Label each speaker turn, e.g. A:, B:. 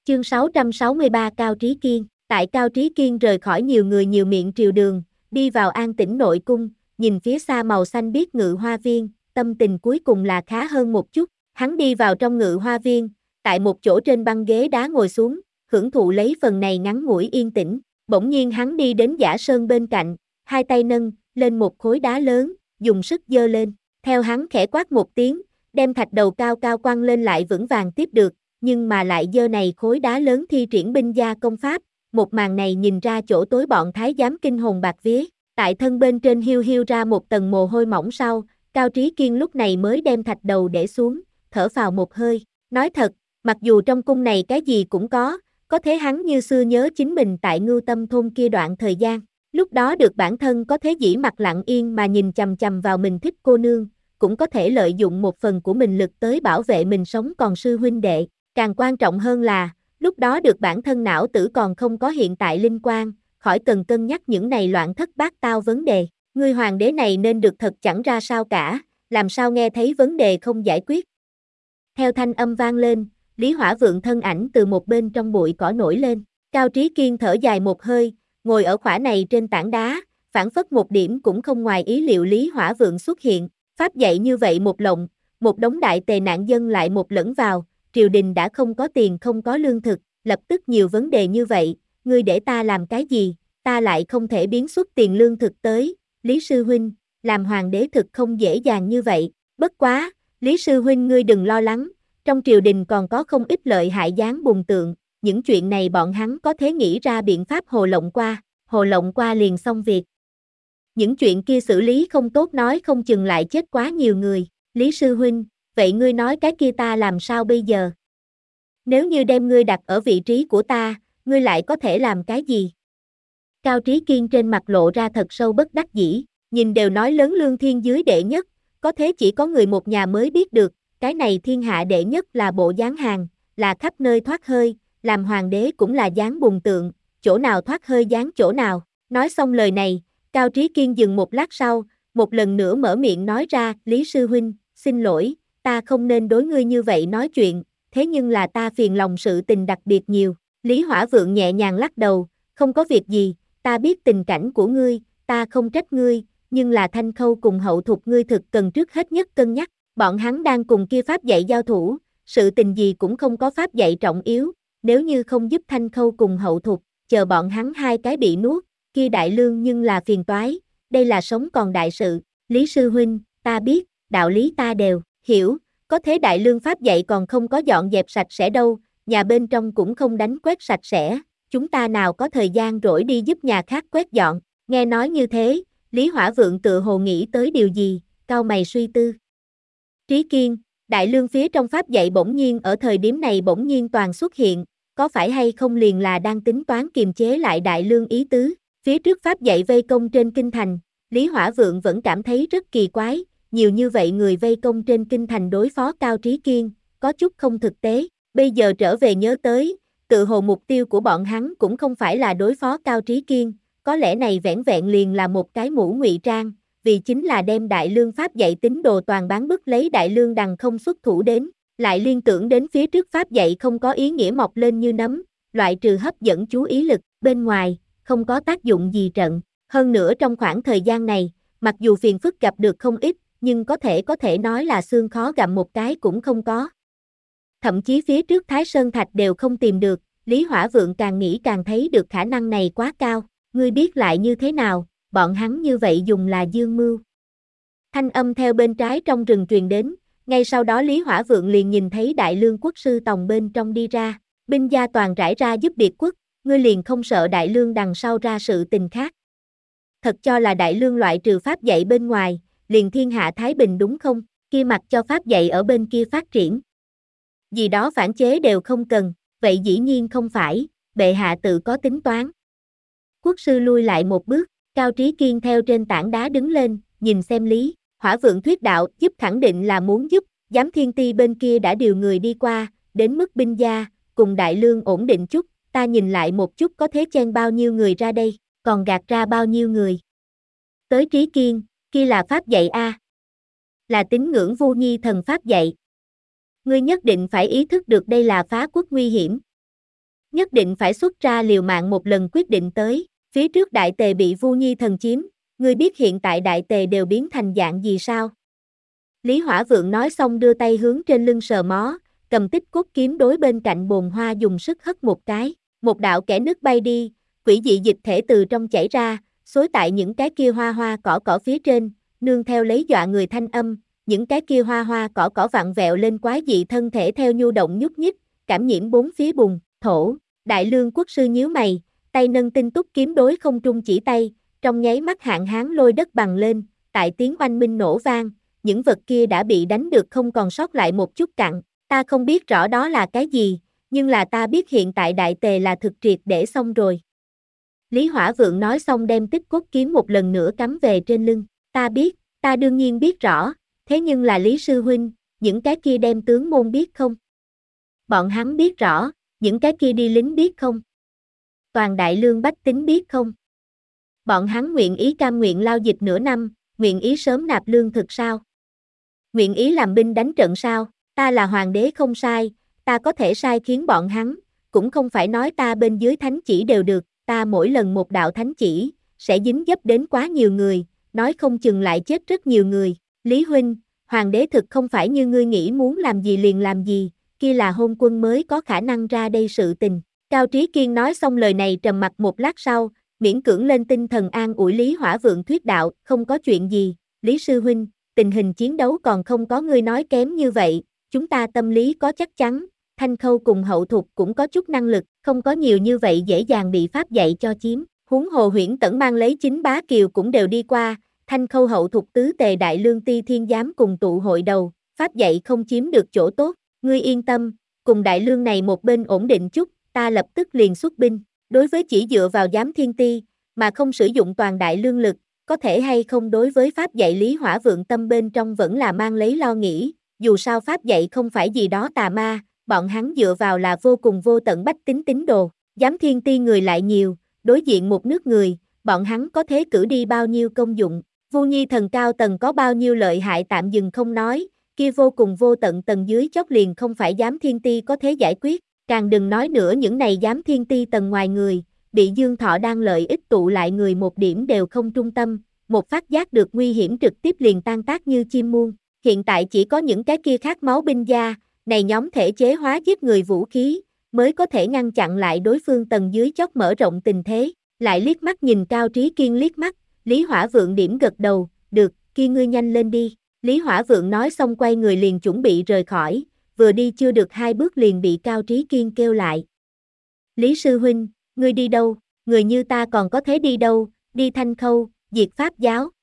A: Chương 663 Cao Trí Kiên. Tại Cao Trí Kiên rời khỏi nhiều người nhiều miệng triều đường, đi vào An Tĩnh nội cung, nhìn phía xa màu xanh biếc Ngự Hoa Viên, tâm tình cuối cùng là khá hơn một chút. Hắn đi vào trong Ngự Hoa Viên, tại một chỗ trên băng ghế đá ngồi xuống, hưởng thụ lấy phần này ngắn ngủi yên tĩnh. Bỗng nhiên hắn đi đến Giả Sơn bên cạnh, hai tay nâng lên một khối đá lớn, dùng sức giơ lên. Theo hắn khẽ quát một tiếng, đem thạch đầu cao cao quăng lên lại vững vàng tiếp được, nhưng mà lại giơ này khối đá lớn thi triển binh gia công pháp. Một màn này nhìn ra chỗ tối bọn thái giám kinh hồn bạt vía, tại thân bên trên hiu hiu ra một tầng mồ hôi mỏng sau, Cao Trí Kiên lúc này mới đem thạch đầu để xuống, thở phào một hơi. Nói thật, mặc dù trong cung này cái gì cũng có thế hắn như xưa nhớ chính mình tại Ngưu Tâm thôn kia đoạn thời gian, lúc đó được bản thân có thế dĩ mặt lặng yên mà nhìn chằm chằm vào mình thích cô nương, cũng có thể lợi dụng một phần của mình lực tới bảo vệ mình sống còn sư huynh đệ, càng quan trọng hơn là, lúc đó được bản thân não tử còn không có hiện tại linh quan, khỏi cần cân nhắc những này loạn thất bát tao vấn đề. Ngươi hoàng đế này nên được thật chẳng ra sao cả, làm sao nghe thấy vấn đề không giải quyết. Theo thanh âm vang lên, Lý Hỏa Vượng thân ảnh từ một bên trong bụi cỏ nổi lên. Cao Trí Kiên thở dài một hơi, ngồi ở khỏa này trên tảng đá, phảng phất một điểm cũng không ngoài ý liệu Lý Hỏa Vượng xuất hiện. Pháp dạy như vậy một lộng, một đống đại tề nạn dân lại một lẫn vào, triều đình đã không có tiền không có lương thực, lập tức nhiều vấn đề như vậy, ngươi để ta làm cái gì, ta lại không thể biến xuất tiền lương thực tới, Lý Sư Huynh, làm hoàng đế thực không dễ dàng như vậy, bất quá, Lý Sư Huynh ngươi đừng lo lắng, trong triều đình còn có không ít lợi hại gián bùn tượng, những chuyện này bọn hắn có thể nghĩ ra biện pháp hồ lộng qua liền xong việc. Những chuyện kia xử lý không tốt nói không chừng lại chết quá nhiều người, Lý Sư Huynh, vậy ngươi nói cái kia ta làm sao bây giờ? Nếu như đem ngươi đặt ở vị trí của ta, ngươi lại có thể làm cái gì? Cao Trí Kiên trên mặt lộ ra thật sâu bất đắc dĩ, nhìn đều nói lớn lương thiên dưới đệ nhất, có thế chỉ có người một nhà mới biết được, cái này thiên hạ đệ nhất là bộ dáng hàng, là khắp nơi thoát hơi, làm hoàng đế cũng là dáng bùn tượng, chỗ nào thoát hơi dáng chỗ nào. Nói xong lời này, Cao Trí Kiên dừng một lát sau, một lần nữa mở miệng nói ra, Lý Sư Huynh, xin lỗi, ta không nên đối ngươi như vậy nói chuyện, thế nhưng là ta phiền lòng sự tình đặc biệt nhiều. Lý Hỏa Vượng nhẹ nhàng lắc đầu, không có việc gì, ta biết tình cảnh của ngươi, ta không trách ngươi, nhưng là Thanh Khâu cùng hậu thục ngươi thực cần trước hết nhất cân nhắc, bọn hắn đang cùng kia pháp dạy giao thủ, sự tình gì cũng không có pháp dạy trọng yếu, nếu như không giúp Thanh Khâu cùng hậu thục, chờ bọn hắn hai cái bị nuốt, kia đại lương nhưng là phiền toái, đây là sống còn đại sự, Lý Sư Huynh, ta biết, đạo lý ta đều hiểu, có thế đại lương pháp dạy còn không có dọn dẹp sạch sẽ đâu, nhà bên trong cũng không đánh quét sạch sẽ, chúng ta nào có thời gian rỗi đi giúp nhà khác quét dọn, nghe nói như thế, Lý Hỏa Vượng tự hồ nghĩ tới điều gì, cau mày suy tư. Trí Kiên, đại lương phía trong pháp dạy bỗng nhiên ở thời điểm này bỗng nhiên toàn xuất hiện, có phải hay không liền là đang tính toán kiềm chế lại đại lương ý tứ, phía trước pháp dạy vây công trên kinh thành, Lý Hỏa Vượng vẫn cảm thấy rất kỳ quái, nhiều như vậy người vây công trên kinh thành đối phó Cao Trí Kiên, có chút không thực tế, bây giờ trở về nhớ tới, tự hồ mục tiêu của bọn hắn cũng không phải là đối phó Cao Trí Kiên, có lẽ này vẻn vẹn liền là một cái mũ ngụy trang, vì chính là đem đại lương pháp dạy tín đồ toàn bán bức lấy đại lương đằng không xuất thủ đến, lại liên tưởng đến phía trước pháp dạy không có ý nghĩa mọc lên như nấm, loại trừ hấp dẫn chú ý lực, bên ngoài, không có tác dụng gì trận, hơn nữa trong khoảng thời gian này, mặc dù phiền phức gặp được không ít, nhưng có thể nói là xương khó gặm một cái cũng không có. Thậm chí phía trước Thái Sơn Thạch đều không tìm được, Lý Hỏa Vượng càng nghĩ càng thấy được khả năng này quá cao, ngươi biết lại như thế nào, bọn hắn như vậy dùng là dương mưu. Thanh âm theo bên trái trong rừng truyền đến, ngay sau đó Lý Hỏa Vượng liền nhìn thấy đại lương quốc sư tòng bên trong đi ra, binh gia toàn rải ra giúp biệt quốc, ngươi liền không sợ đại lương đằng sau ra sự tình khác. Thật cho là đại lương loại trừ pháp dạy bên ngoài, liền thiên hạ thái bình đúng không, kia mặc cho pháp dạy ở bên kia phát triển. Gì đó phản chế đều không cần, vậy dĩ nhiên không phải, bệ hạ tự có tính toán. Quốc sư lui lại một bước, Cao Trí Kiên theo trên tảng đá đứng lên, nhìn xem Lý Hỏa Vượng thuyết đạo, giúp khẳng định là muốn giúp, giám thiên ti bên kia đã điều người đi qua, đến mức binh gia, cùng đại lương ổn định chút, ta nhìn lại một chút có thế chen bao nhiêu người ra đây, còn gạt ra bao nhiêu người. Tới Trí Kiên, kia là pháp dạy a, là tín ngưỡng Vu Nhi thần pháp dạy. Ngươi nhất định phải ý thức được đây là phá quốc nguy hiểm. nhất định phải xuất ra liều mạng một lần quyết định tới, phía trước đại tề bị Vu Nhi thần chiếm, ngươi biết hiện tại đại tề đều biến thành dạng gì sao? Lý Hỏa Vượng nói xong đưa tay hướng trên lưng sờ mó, cầm tích cốt kiếm đối bên cạnh bồn hoa dùng sức hất một cái, một đạo kẽ nước bay đi, quỷ dị dịch thể từ trong chảy ra, xối tại những cái kia hoa hoa cỏ phía trên, nương theo lấy dọa người thanh âm, những cái kia hoa hoa cỏ vặn vẹo lên quái dị thân thể theo nhu động nhúc nhích, cảm nhiễm bốn phía bùn, thổ, Đại Lương quốc sư nhíu mày, tay nâng tinh túc kiếm đối không trung chỉ tay, trong nháy mắt hạn hán lôi đất bằng lên, tại tiếng oanh minh nổ vang, những vật kia đã bị đánh được không còn sót lại một chút cặn, ta không biết rõ đó là cái gì, nhưng là ta biết hiện tại đại tề là thực triệt để xong rồi. Lý Hỏa Vượng nói xong đem tích cốt kiếm một lần nữa cắm về trên lưng, ta biết, ta đương nhiên biết rõ, thế nhưng là Lý Sư Huynh, những cái kia đem tướng môn biết không? Bọn hắn biết rõ, những cái kia đi lính biết không? Toàn Đại Lương bách tính biết không? Bọn hắn nguyện ý cam nguyện lao dịch nửa năm, nguyện ý sớm nạp lương thực sao? Nguyện ý làm binh đánh trận sao? Ta là hoàng đế không sai, ta có thể sai khiến bọn hắn, cũng không phải nói ta bên dưới thánh chỉ đều được, ta mỗi lần một đạo thánh chỉ, sẽ dính dấp đến quá nhiều người, nói không chừng lại chết rất nhiều người. Lý Huynh, hoàng đế thực không phải như ngươi nghĩ muốn làm gì liền làm gì, kia là hôn quân mới có khả năng ra đây sự tình. Cao Trí Kiên nói xong lời này trầm mặc một lát sau, miễn cưỡng lên tinh thần an ủi Lý Hỏa Vượng thuyết đạo, không có chuyện gì, Lý Sư Huynh, tình hình chiến đấu còn không có ngươi nói kém như vậy, chúng ta tâm lý có chắc chắn, Thanh Khâu cùng hậu thục cũng có chút năng lực, không có nhiều như vậy dễ dàng bị pháp dạy cho chiếm, huống hồ Huyễn Tẩn mang lấy chính bá kiều cũng đều đi qua, Thanh Khâu hậu thục tứ tề đại lương ti thiên giám cùng tụ hội đầu, pháp dạy không chiếm được chỗ tốt, ngươi yên tâm, cùng đại lương này một bên ổn định chút, ta lập tức liền xuất binh, đối với chỉ dựa vào giám thiên ti, mà không sử dụng toàn đại lương lực, có thể hay không đối với pháp dạy Lý Hỏa Vượng tâm bên trong vẫn là mang lấy lo nghĩ, dù sao pháp dạy không phải gì đó tà ma, bọn hắn dựa vào là vô cùng vô tận bách tính tín đồ, giám thiên ti người lại nhiều, đối diện một nước người, bọn hắn có thế cử đi bao nhiêu công dụng, Vu Nhi thần cao tầng có bao nhiêu lợi hại tạm dừng không nói, kia vô cùng vô tận tầng dưới chót liền không phải giám thiên ti có thế giải quyết, càng đừng nói nữa những này giám thiên ti tầng ngoài người, bị Dương Thọ đang lợi ích tụ lại người một điểm đều không trung tâm, một phát giác được nguy hiểm trực tiếp liền tan tác như chim muông. Hiện tại chỉ có những cái kia khát máu binh gia, này nhóm thể chế hóa giết người vũ khí, mới có thể ngăn chặn lại đối phương tầng dưới chót mở rộng tình thế. Lại liếc mắt nhìn Cao Trí Kiên liếc mắt, Lý Hỏa Vượng điểm gật đầu, được, kia ngươi nhanh lên đi. Lý Hỏa Vượng nói xong quay người liền chuẩn bị rời khỏi, vừa đi chưa được 2 bước liền bị Cao Trí Kiên kêu lại. Lý Sư Huynh, ngươi đi đâu, người như ta còn có thế đi đâu, đi Thanh Khâu, diệt Pháp giáo,